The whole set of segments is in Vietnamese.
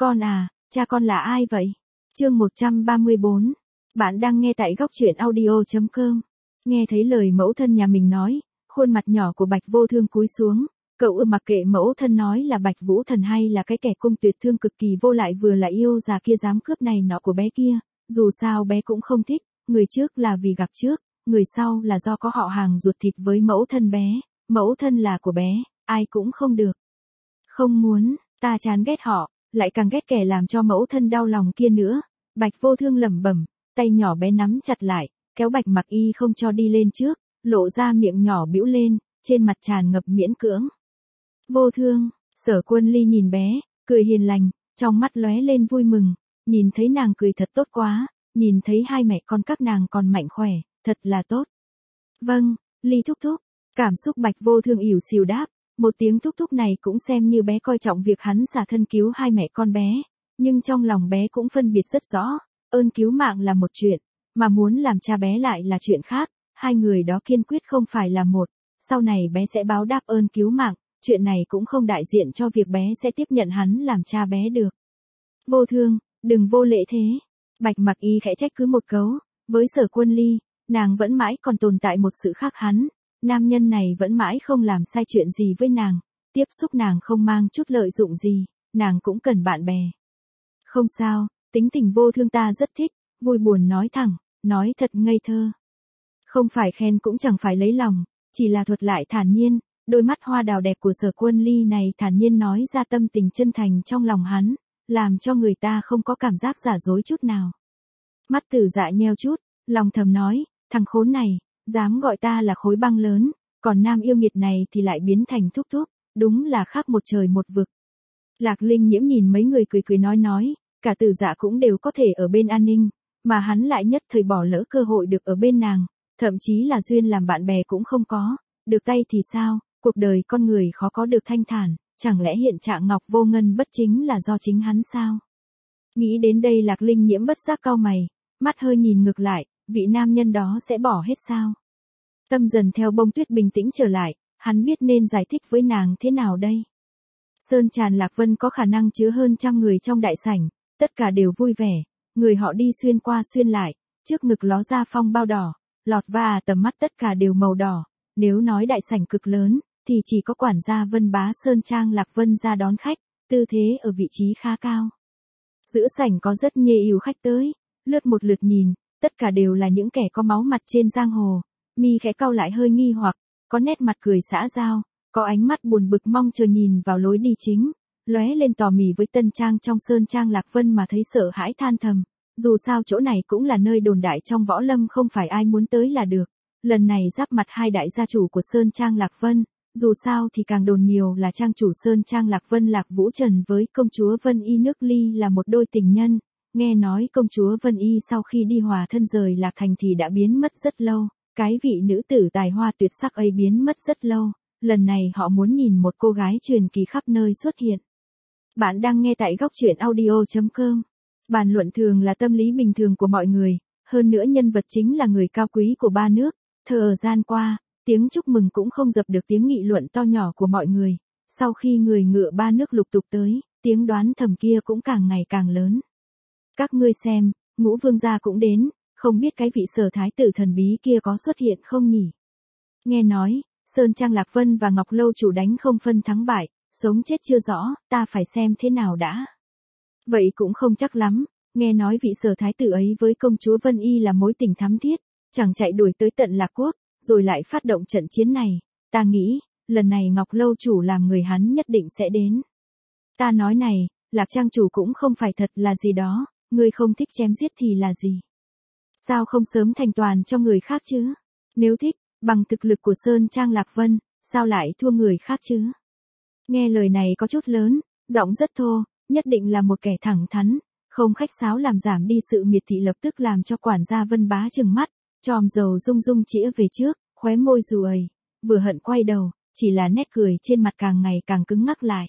Con à, cha con là ai vậy? Chương 134. Bạn đang nghe tại góc truyện audio.com. Nghe thấy lời mẫu thân nhà mình nói, khuôn mặt nhỏ của Bạch Vô Thương cúi xuống. Cậu mặc kệ mẫu thân nói là Bạch Vũ Thần hay là cái kẻ cung tuyệt thương cực kỳ vô lại vừa là yêu già kia dám cướp này nọ của bé kia. Dù sao bé cũng không thích, người trước là vì gặp trước, người sau là do có họ hàng ruột thịt với mẫu thân bé. Mẫu thân là của bé, ai cũng không được. Không muốn, ta chán ghét họ, lại càng ghét kẻ làm cho mẫu thân đau lòng kia nữa. Bạch Vô Thương lẩm bẩm, tay nhỏ bé nắm chặt lại, kéo Bạch Mặc Y không cho đi lên trước, lộ ra miệng nhỏ bĩu lên, trên mặt tràn ngập miễn cưỡng. Vô Thương, Sở Quân Ly nhìn bé, cười hiền lành, trong mắt lóe lên vui mừng, nhìn thấy nàng cười thật tốt quá, nhìn thấy hai mẹ con các nàng còn mạnh khỏe, thật là tốt. Vâng, Ly thúc thúc, cảm xúc Bạch Vô Thương ỉu xìu đáp, một tiếng thúc thúc này cũng xem như bé coi trọng việc hắn xả thân cứu hai mẹ con bé, nhưng trong lòng bé cũng phân biệt rất rõ, ơn cứu mạng là một chuyện, mà muốn làm cha bé lại là chuyện khác, hai người đó kiên quyết không phải là một, sau này bé sẽ báo đáp ơn cứu mạng, chuyện này cũng không đại diện cho việc bé sẽ tiếp nhận hắn làm cha bé được. Vô Thương, đừng vô lễ thế. Bạch Mặc Y khẽ trách cứ một câu, với Sở Quân Ly, nàng vẫn mãi còn tồn tại một sự khác hắn, nam nhân này vẫn mãi không làm sai chuyện gì với nàng, tiếp xúc nàng không mang chút lợi dụng gì, nàng cũng cần bạn bè. Không sao, tính tình Vô Thương ta rất thích, vui buồn nói thẳng, nói thật ngây thơ. Không phải khen cũng chẳng phải lấy lòng, chỉ là thuật lại thản nhiên, đôi mắt hoa đào đẹp của Sở Quân Ly này thản nhiên nói ra tâm tình chân thành trong lòng hắn, làm cho người ta không có cảm giác giả dối chút nào. Mắt Tử Dạ nheo chút, lòng thầm nói, thằng khốn này, dám gọi ta là khối băng lớn, còn nam yêu nghiệt này thì lại biến thành thúc thúc, đúng là khác một trời một vực. Lạc Linh Nhiễm nhìn mấy người cười cười nói, cả Tử Dạ cũng đều có thể ở bên An Ninh, mà hắn lại nhất thời bỏ lỡ cơ hội được ở bên nàng, thậm chí là duyên làm bạn bè cũng không có, được tay thì sao, cuộc đời con người khó có được thanh thản, chẳng lẽ hiện trạng Ngọc Vô Ngân bất chính là do chính hắn sao? Nghĩ đến đây Lạc Linh Nhiễm bất giác cau mày, mắt hơi nhìn ngược lại, vị nam nhân đó sẽ bỏ hết sao? Tâm dần theo Bông Tuyết bình tĩnh trở lại, hắn biết nên giải thích với nàng thế nào đây? Sơn Tràn Lạc Vân có khả năng chứa hơn 100 người trong đại sảnh, tất cả đều vui vẻ, người họ đi xuyên qua xuyên lại, trước ngực ló ra phong bao đỏ, lọt và tầm mắt tất cả đều màu đỏ, nếu nói đại sảnh cực lớn, thì chỉ có quản gia Vân Bá Sơn Trang Lạc Vân ra đón khách, tư thế ở vị trí khá cao. Giữa sảnh có rất nhiều khách tới, lướt một lượt nhìn, tất cả đều là những kẻ có máu mặt trên giang hồ, mi khẽ cau lại hơi nghi hoặc, có nét mặt cười xã giao, có ánh mắt buồn bực mong chờ nhìn vào lối đi chính, lóe lên tò mì với tân trang trong Sơn Trang Lạc Vân mà thấy sợ hãi than thầm, dù sao chỗ này cũng là nơi đồn đại trong võ lâm không phải ai muốn tới là được, lần này giáp mặt hai đại gia chủ của Sơn Trang Lạc Vân, dù sao thì càng đồn nhiều là trang chủ Sơn Trang Lạc Vân Lạc Vũ Trần với công chúa Vân Y nước Ly là một đôi tình nhân, nghe nói công chúa Vân Y sau khi đi hòa thân rời Lạc Thành thì đã biến mất rất lâu, cái vị nữ tử tài hoa tuyệt sắc ấy biến mất rất lâu, lần này họ muốn nhìn một cô gái truyền kỳ khắp nơi xuất hiện. Bạn đang nghe tại góc truyện audio.com. Bàn luận thường là tâm lý bình thường của mọi người, hơn nữa nhân vật chính là người cao quý của ba nước, thời gian qua, tiếng chúc mừng cũng không dập được tiếng nghị luận to nhỏ của mọi người, sau khi người ngựa ba nước lục tục tới, tiếng đoán thầm kia cũng càng ngày càng lớn. Các ngươi xem, Ngũ Vương gia cũng đến, không biết cái vị Sở thái tử thần bí kia có xuất hiện không nhỉ? Nghe nói, Sơn Trang Lạc Vân và Ngọc Lâu chủ đánh không phân thắng bại, sống chết chưa rõ, ta phải xem thế nào đã. Vậy cũng không chắc lắm, nghe nói vị Sở thái tử ấy với công chúa Vân Y là mối tình thắm thiết, chẳng chạy đuổi tới tận Lạc Quốc, rồi lại phát động trận chiến này, ta nghĩ, lần này Ngọc Lâu chủ làm người hắn nhất định sẽ đến. Ta nói này, Lạc trang chủ cũng không phải thật là gì đó, ngươi không thích chém giết thì là gì? Sao không sớm thành toàn cho người khác chứ? Nếu thích, bằng thực lực của Sơn Trang Lạc Vân, sao lại thua người khác chứ? Nghe lời này có chút lớn, giọng rất thô, nhất định là một kẻ thẳng thắn, không khách sáo làm giảm đi sự miệt thị lập tức làm cho quản gia Vân Bá trừng mắt, tròm dầu rung rung chĩa về trước, khóe môi ruồi, vừa hận quay đầu, chỉ là nét cười trên mặt càng ngày càng cứng ngắc lại.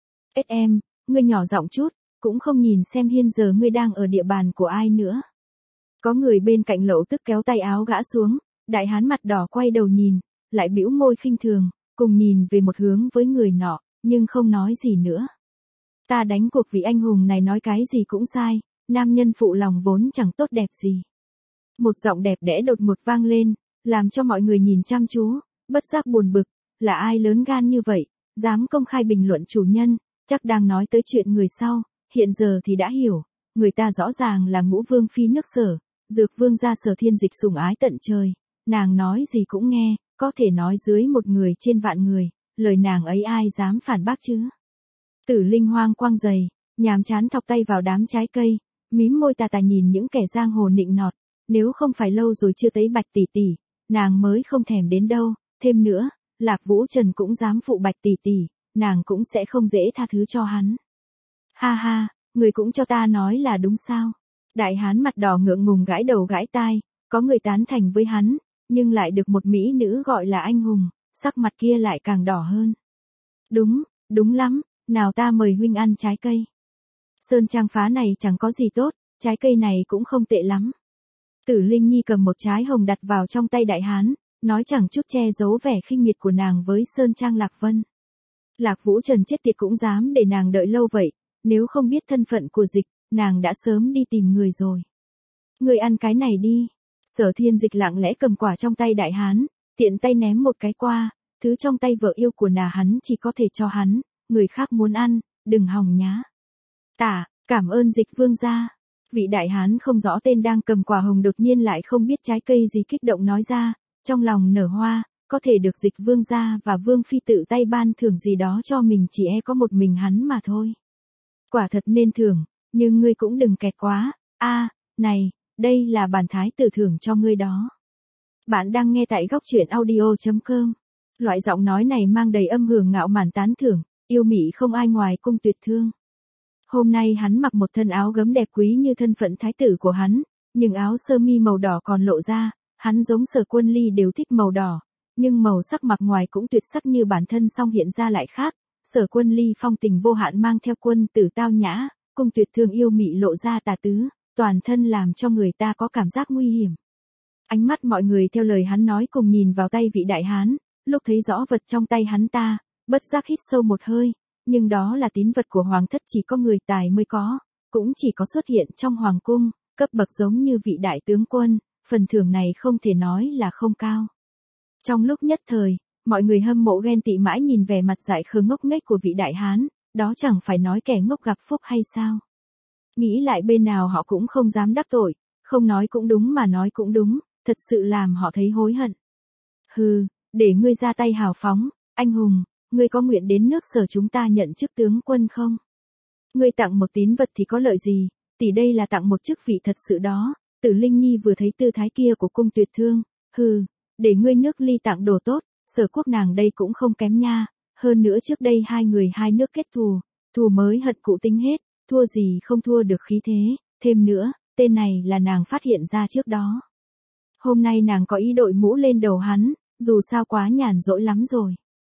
Em, ngươi nhỏ giọng chút, cũng không nhìn xem hiện giờ ngươi đang ở địa bàn của ai nữa. Có người bên cạnh Lậu Tức kéo tay áo gã xuống, đại hán mặt đỏ quay đầu nhìn, lại bĩu môi khinh thường, cùng nhìn về một hướng với người nọ, nhưng không nói gì nữa. Ta đánh cuộc vị anh hùng này nói cái gì cũng sai, nam nhân phụ lòng vốn chẳng tốt đẹp gì. Một giọng đẹp đẽ đột ngột vang lên, làm cho mọi người nhìn chăm chú, bất giác buồn bực, là ai lớn gan như vậy, dám công khai bình luận chủ nhân, chắc đang nói tới chuyện người sau, hiện giờ thì đã hiểu, người ta rõ ràng là Ngũ Vương phi nước Sở, Dược Vương gia Sở Thiên Dịch sủng ái tận trời, nàng nói gì cũng nghe, có thể nói dưới một người trên vạn người, lời nàng ấy ai dám phản bác chứ. Tử Linh hoang quang dày, nhàm chán thọc tay vào đám trái cây, mím môi tà tà nhìn những kẻ giang hồ nịnh nọt, nếu không phải lâu rồi chưa thấy Bạch tỷ tỷ, nàng mới không thèm đến đâu, thêm nữa, Lạc Vũ Trần cũng dám phụ Bạch tỷ tỷ, nàng cũng sẽ không dễ tha thứ cho hắn. Ha ha, người cũng cho ta nói là đúng sao? Đại hán mặt đỏ ngượng ngùng gãi đầu gãi tai, có người tán thành với hắn, nhưng lại được một mỹ nữ gọi là anh hùng, sắc mặt kia lại càng đỏ hơn. Đúng, đúng lắm, nào ta mời huynh ăn trái cây. Sơn trang phá này chẳng có gì tốt, trái cây này cũng không tệ lắm. Tử Linh Nhi cầm một trái hồng đặt vào trong tay đại hán, nói chẳng chút che giấu vẻ khinh miệt của nàng với Sơn Trang Lạc Vân. Lạc Vũ Trần chết tiệt cũng dám để nàng đợi lâu vậy, nếu không biết thân phận của Dịch, nàng đã sớm đi tìm người rồi. Người ăn cái này đi. Sở Thiên Dịch lặng lẽ cầm quả trong tay đại hán, tiện tay ném một cái qua, thứ trong tay vợ yêu của hắn chỉ có thể cho hắn, người khác muốn ăn, đừng hòng nhá. Cảm ơn Dịch Vương gia. Vị đại hán không rõ tên đang cầm quả hồng đột nhiên lại không biết trái cây gì kích động nói ra, trong lòng nở hoa, có thể được Dịch Vương gia và Vương phi tự tay ban thưởng gì đó cho mình chỉ có một mình hắn mà thôi. Quả thật nên thưởng, nhưng ngươi cũng đừng kẹt quá. Này, đây là bản thái tử thưởng cho ngươi đó. Bạn đang nghe tại góc truyện audio.com. Loại giọng nói này mang đầy âm hưởng ngạo mạn tán thưởng, yêu mị không ai ngoài Cung Tuyệt Thương. Hôm nay hắn mặc một thân áo gấm đẹp quý như thân phận thái tử của hắn, nhưng áo sơ mi màu đỏ còn lộ ra, hắn giống Sở Quân Ly đều thích màu đỏ, nhưng màu sắc mặc ngoài cũng tuyệt sắc như bản thân song hiện ra lại khác. Sở Quân Ly phong tình vô hạn mang theo quân tử tao nhã, Cung Tuyệt Thương yêu mị lộ ra tà tứ, toàn thân làm cho người ta có cảm giác nguy hiểm. Ánh mắt mọi người theo lời hắn nói cùng nhìn vào tay vị đại hán, lúc thấy rõ vật trong tay hắn ta, bất giác hít sâu một hơi, nhưng đó là tín vật của hoàng thất chỉ có người tài mới có, cũng chỉ có xuất hiện trong hoàng cung, cấp bậc giống như vị đại tướng quân, phần thưởng này không thể nói là không cao. Trong lúc nhất thời, mọi người hâm mộ ghen tị mãi nhìn vẻ mặt dại khờ ngốc nghếch của vị đại hán, đó chẳng phải nói kẻ ngốc gặp phúc hay sao? Nghĩ lại bên nào họ cũng không dám đắc tội, không nói cũng đúng mà nói cũng đúng, thật sự làm họ thấy hối hận. Hừ, để ngươi ra tay hào phóng, anh hùng, ngươi có nguyện đến nước Sở chúng ta nhận chức tướng quân không? Ngươi tặng một tín vật thì có lợi gì, tỷ đây là tặng một chức vị thật sự đó. Tử Linh Nhi vừa thấy tư thái kia của Cung Tuyệt Thương, hừ, để ngươi nước Ly tặng đồ tốt, Sở quốc nàng đây cũng không kém nha, hơn nữa trước đây hai nước kết thù mới hận cũ tính hết, thua gì không thua được khí thế, thêm nữa, tên này là nàng phát hiện ra trước đó. Hôm nay nàng có ý đội mũ lên đầu hắn, dù sao quá nhàn rỗi lắm rồi.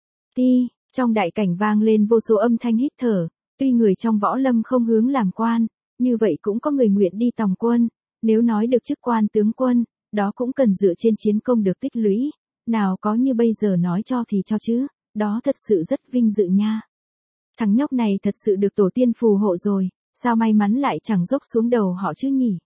Trong đại cảnh vang lên vô số âm thanh hít thở, tuy người trong võ lâm không hướng làm quan, như vậy cũng có người nguyện đi tòng quân, nếu nói được chức quan tướng quân, đó cũng cần dựa trên chiến công được tích lũy, nào có như bây giờ nói cho thì cho chứ, đó thật sự rất vinh dự nha. Thằng nhóc này thật sự được tổ tiên phù hộ rồi, sao may mắn lại chẳng dốc xuống đầu họ chứ nhỉ?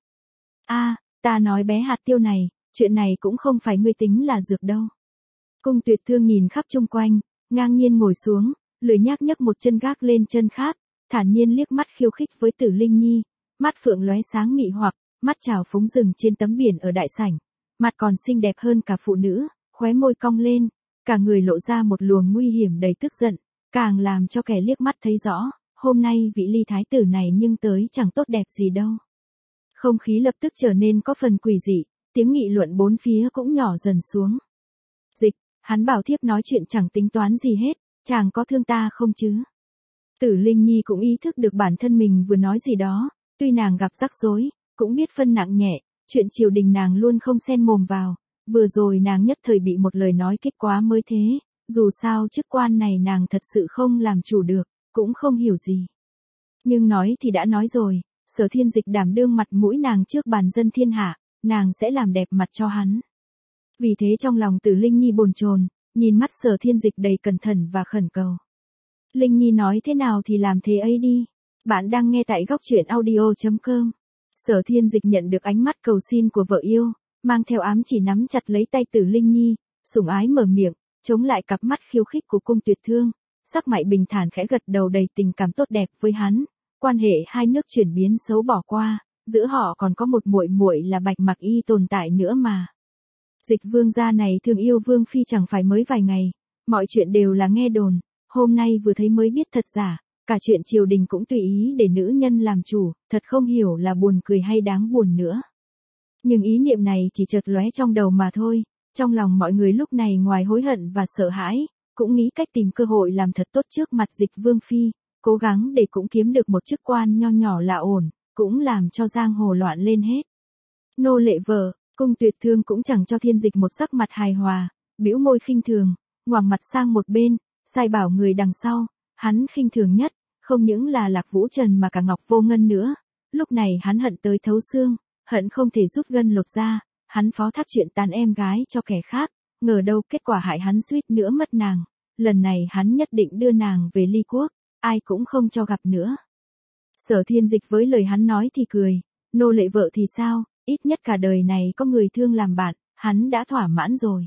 Ta nói bé hạt tiêu này, chuyện này cũng không phải ngươi tính là dược đâu. Cung Tuyệt Thương nhìn khắp chung quanh, ngang nhiên ngồi xuống, lười nhác nhấc một chân gác lên chân khác, thản nhiên liếc mắt khiêu khích với Tử Linh Nhi, mắt phượng lóe sáng mị hoặc, mắt trào phúng rừng trên tấm biển ở đại sảnh, mặt còn xinh đẹp hơn cả phụ nữ, khóe môi cong lên, cả người lộ ra một luồng nguy hiểm đầy tức giận, càng làm cho kẻ liếc mắt thấy rõ, hôm nay vị Ly thái tử này nhưng tới chẳng tốt đẹp gì đâu. Không khí lập tức trở nên có phần quỷ dị, tiếng nghị luận bốn phía cũng nhỏ dần xuống. Dịch, hắn bảo thiếp nói chuyện chẳng tính toán gì hết, chàng có thương ta không chứ? Tử Linh Nhi cũng ý thức được bản thân mình vừa nói gì đó, tuy nàng gặp rắc rối, cũng biết phân nặng nhẹ, chuyện triều đình nàng luôn không xen mồm vào, vừa rồi nàng nhất thời bị một lời nói kích quá mới thế, dù sao chức quan này nàng thật sự không làm chủ được, cũng không hiểu gì. Nhưng nói thì đã nói rồi, Sở Thiên Dịch đảm đương mặt mũi nàng trước bàn dân thiên hạ, nàng sẽ làm đẹp mặt cho hắn. Vì thế trong lòng Tử Linh Nhi bồn chồn, nhìn mắt Sở Thiên Dịch đầy cẩn thận và khẩn cầu. Linh Nhi nói thế nào thì làm thế ấy đi, Bạn đang nghe tại góc truyện audio.com. Sở Thiên Dịch nhận được ánh mắt cầu xin của vợ yêu, mang theo ám chỉ nắm chặt lấy tay Tử Linh Nhi, sủng ái mở miệng, chống lại cặp mắt khiêu khích của Cung Tuyệt Thương, sắc mày bình thản khẽ gật đầu đầy tình cảm tốt đẹp với hắn. Quan hệ hai nước chuyển biến xấu bỏ qua, giữa họ còn có một muội muội là Bạch Mặc Y tồn tại nữa mà. Dịch Vương gia này thương yêu Vương phi chẳng phải mới vài ngày, mọi chuyện đều là nghe đồn, hôm nay vừa thấy mới biết thật giả. Cả chuyện triều đình cũng tùy ý để nữ nhân làm chủ, thật không hiểu là buồn cười hay đáng buồn nữa. Nhưng ý niệm này chỉ chợt lóe trong đầu mà thôi, trong lòng mọi người lúc này ngoài hối hận và sợ hãi, cũng nghĩ cách tìm cơ hội làm thật tốt trước mặt Dịch Vương phi, cố gắng để cũng kiếm được một chức quan nho nhỏ là ổn, cũng làm cho giang hồ loạn lên hết. Nô lệ vợ, Cung Tuyệt Thương cũng chẳng cho Thiên Dịch một sắc mặt hài hòa, bĩu môi khinh thường, ngoằng mặt sang một bên, sai bảo người đằng sau, hắn khinh thường nhất. Không những là Lạc Vũ Trần mà cả Ngọc Vô Ngân nữa, lúc này hắn hận tới thấu xương, hận không thể rút gân lột ra, hắn phó thác chuyện tàn em gái cho kẻ khác, ngờ đâu kết quả hại hắn suýt nữa mất nàng, lần này hắn nhất định đưa nàng về ly quốc, ai cũng không cho gặp nữa. Sở Thiên Dịch với lời hắn nói thì cười, nô lệ vợ thì sao, ít nhất cả đời này có người thương làm bạn, hắn đã thỏa mãn rồi.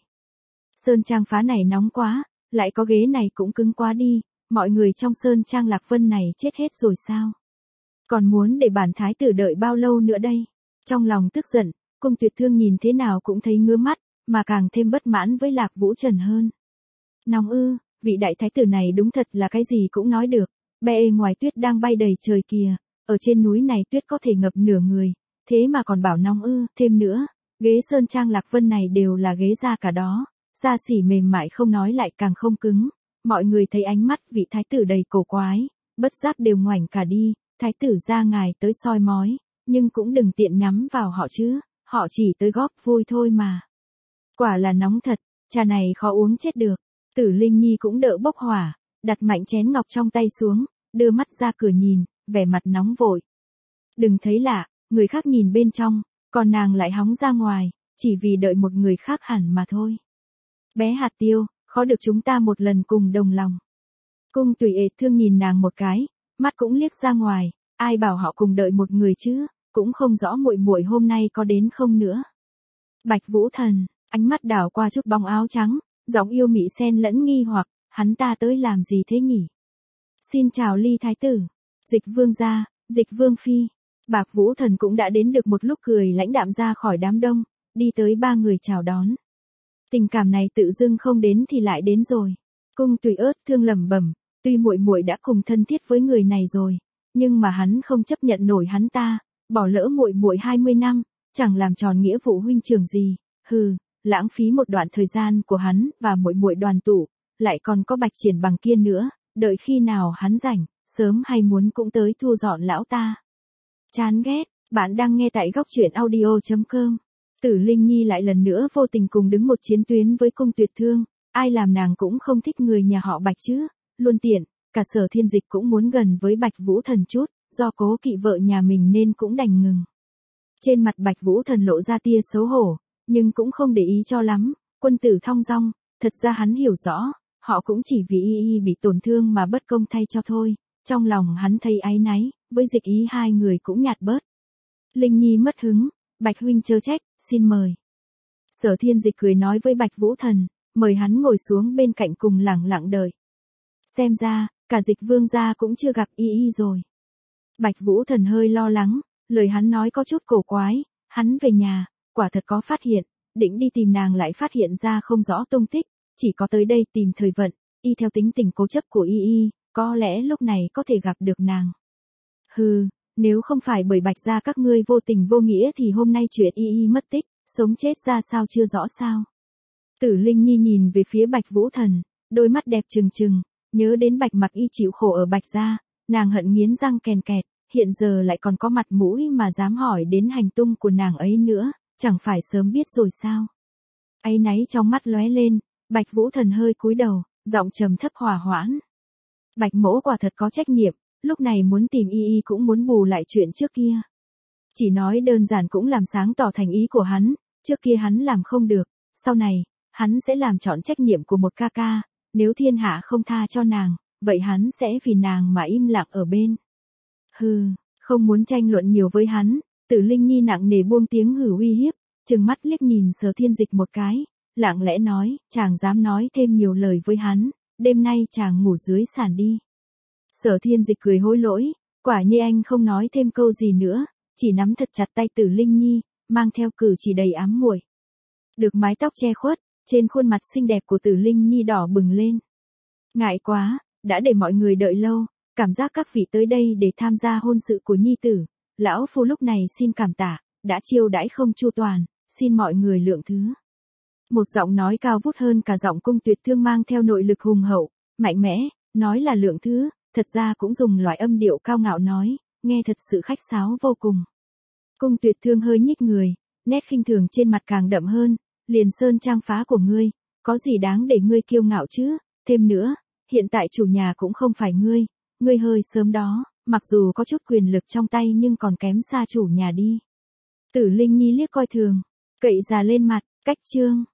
Sơn Trang phá này nóng quá, lại có ghế này cũng cứng quá đi. Mọi người trong Sơn Trang Lạc Vân này chết hết rồi sao? Còn muốn để bản thái tử đợi bao lâu nữa đây? Trong lòng tức giận, Cung Tuyệt Thương nhìn thế nào cũng thấy ngứa mắt, mà càng thêm bất mãn với Lạc Vũ Trần hơn. Nóng ư, vị đại thái tử này đúng thật là cái gì cũng nói được, bè ngoài tuyết đang bay đầy trời kìa, ở trên núi này tuyết có thể ngập nửa người, thế mà còn bảo nóng ư, thêm nữa, ghế Sơn Trang Lạc Vân này đều là ghế da cả đó, da xỉ mềm mại không nói lại càng không cứng. Mọi người thấy ánh mắt vị thái tử đầy cổ quái, bất giác đều ngoảnh cả đi, thái tử ra ngài tới soi mói, nhưng cũng đừng tiện nhắm vào họ chứ, họ chỉ tới góp vui thôi mà. Quả là nóng thật, trà này khó uống chết được, Tử Linh Nhi cũng đỡ bốc hỏa, đặt mạnh chén ngọc trong tay xuống, đưa mắt ra cửa nhìn, vẻ mặt nóng vội. Đừng thấy lạ, người khác nhìn bên trong, còn nàng lại hóng ra ngoài, chỉ vì đợi một người khác hẳn mà thôi. Bé hạt tiêu, khó được chúng ta một lần cùng đồng lòng. Cung Tuyệt Thương nhìn nàng một cái, mắt cũng liếc ra ngoài, ai bảo họ cùng đợi một người chứ, cũng không rõ muội muội hôm nay có đến không nữa. Bạch Vũ Thần, ánh mắt đảo qua chút bóng áo trắng, giọng yêu mị xen lẫn nghi hoặc, hắn ta tới làm gì thế nhỉ? Xin chào Ly thái tử, Dịch Vương gia, Dịch Vương phi. Bạch Vũ Thần cũng đã đến được một lúc cười lãnh đạm ra khỏi đám đông, đi tới ba người chào đón. Tình cảm này tự dưng không đến thì lại đến rồi. Cung Tuyệt Thương lẩm bẩm, tuy muội muội đã cùng thân thiết với người này rồi, nhưng mà hắn không chấp nhận nổi hắn ta, bỏ lỡ muội muội 20 năm, chẳng làm tròn nghĩa vụ huynh trưởng gì, hừ, lãng phí một đoạn thời gian của hắn và muội muội đoàn tụ, lại còn có Bạch Triển Bằng kia nữa, đợi khi nào hắn rảnh, sớm hay muốn cũng tới thu dọn lão ta. Chán ghét, bạn đang nghe tại góc truyện audio.com. Tử Linh Nhi lại lần nữa vô tình cùng đứng một chiến tuyến với Cung Tuyệt Thương, ai làm nàng cũng không thích người nhà họ Bạch chứ, luôn tiện, cả Sở Thiên Dịch cũng muốn gần với Bạch Vũ Thần chút, do cố kỵ vợ nhà mình nên cũng đành ngừng. Trên mặt Bạch Vũ Thần lộ ra tia xấu hổ, nhưng cũng không để ý cho lắm, quân tử thong dong, thật ra hắn hiểu rõ, họ cũng chỉ vì y bị tổn thương mà bất công thay cho thôi, trong lòng hắn thấy áy náy, với Dịch ý hai người cũng nhạt bớt. Linh Nhi mất hứng. Bạch huynh chớ trách, xin mời. Sở Thiên Dịch cười nói với Bạch Vũ Thần, mời hắn ngồi xuống bên cạnh cùng lẳng lặng đợi. Xem ra, cả Dịch Vương gia cũng chưa gặp y rồi. Bạch Vũ Thần hơi lo lắng, lời hắn nói có chút cổ quái, hắn về nhà, quả thật có phát hiện, định đi tìm nàng lại phát hiện ra không rõ tung tích, chỉ có tới đây tìm thời vận, y theo tính tình cố chấp của y, có lẽ lúc này có thể gặp được nàng. Hừ. Nếu không phải bởi Bạch gia các ngươi vô tình vô nghĩa thì hôm nay chuyện y mất tích, sống chết ra sao chưa rõ sao. Tử Linh Nhi nhìn về phía Bạch Vũ Thần, đôi mắt đẹp trừng trừng, nhớ đến Bạch Mặc Y chịu khổ ở Bạch gia, nàng hận nghiến răng kèn kẹt, hiện giờ lại còn có mặt mũi mà dám hỏi đến hành tung của nàng ấy nữa, chẳng phải sớm biết rồi sao. Áy náy trong mắt lóe lên, Bạch Vũ Thần hơi cúi đầu, giọng trầm thấp hòa hoãn. Bạch mỗ quả thật có trách nhiệm. Lúc này muốn tìm y cũng muốn bù lại chuyện trước kia. Chỉ nói đơn giản cũng làm sáng tỏ thành ý của hắn, trước kia hắn làm không được, sau này, hắn sẽ làm trọn trách nhiệm của một ca ca, nếu thiên hạ không tha cho nàng, vậy hắn sẽ vì nàng mà im lặng ở bên. Hừ, không muốn tranh luận nhiều với hắn, Tử Linh Nhi nặng nề buông tiếng hừ uy hiếp, trừng mắt liếc nhìn Sở Thiên Dịch một cái, lặng lẽ nói, chàng dám nói thêm nhiều lời với hắn, đêm nay chàng ngủ dưới sàn đi. Sở Thiên Dịch cười hối lỗi, quả nhiên anh không nói thêm câu gì nữa, chỉ nắm thật chặt tay Tử Linh Nhi, mang theo cử chỉ đầy ám muội. Được mái tóc che khuất, trên khuôn mặt xinh đẹp của Tử Linh Nhi đỏ bừng lên. Ngại quá, đã để mọi người đợi lâu, cảm giác các vị tới đây để tham gia hôn sự của nhi tử, lão phu lúc này xin cảm tạ, đã chiêu đãi không chu toàn, xin mọi người lượng thứ. Một giọng nói cao vút hơn cả giọng Cung Tuyệt Thương mang theo nội lực hùng hậu, mạnh mẽ, nói là lượng thứ, thật ra cũng dùng loại âm điệu cao ngạo nói, nghe thật sự khách sáo vô cùng. Cung Tuyệt Thương hơi nhích người, nét khinh thường trên mặt càng đậm hơn, liền sơn trang phá của ngươi, có gì đáng để ngươi kiêu ngạo chứ, thêm nữa, hiện tại chủ nhà cũng không phải ngươi hơi sớm đó, mặc dù có chút quyền lực trong tay nhưng còn kém xa chủ nhà đi. Tử Linh Nhi liếc coi thường, cậy già lên mặt, cách chương.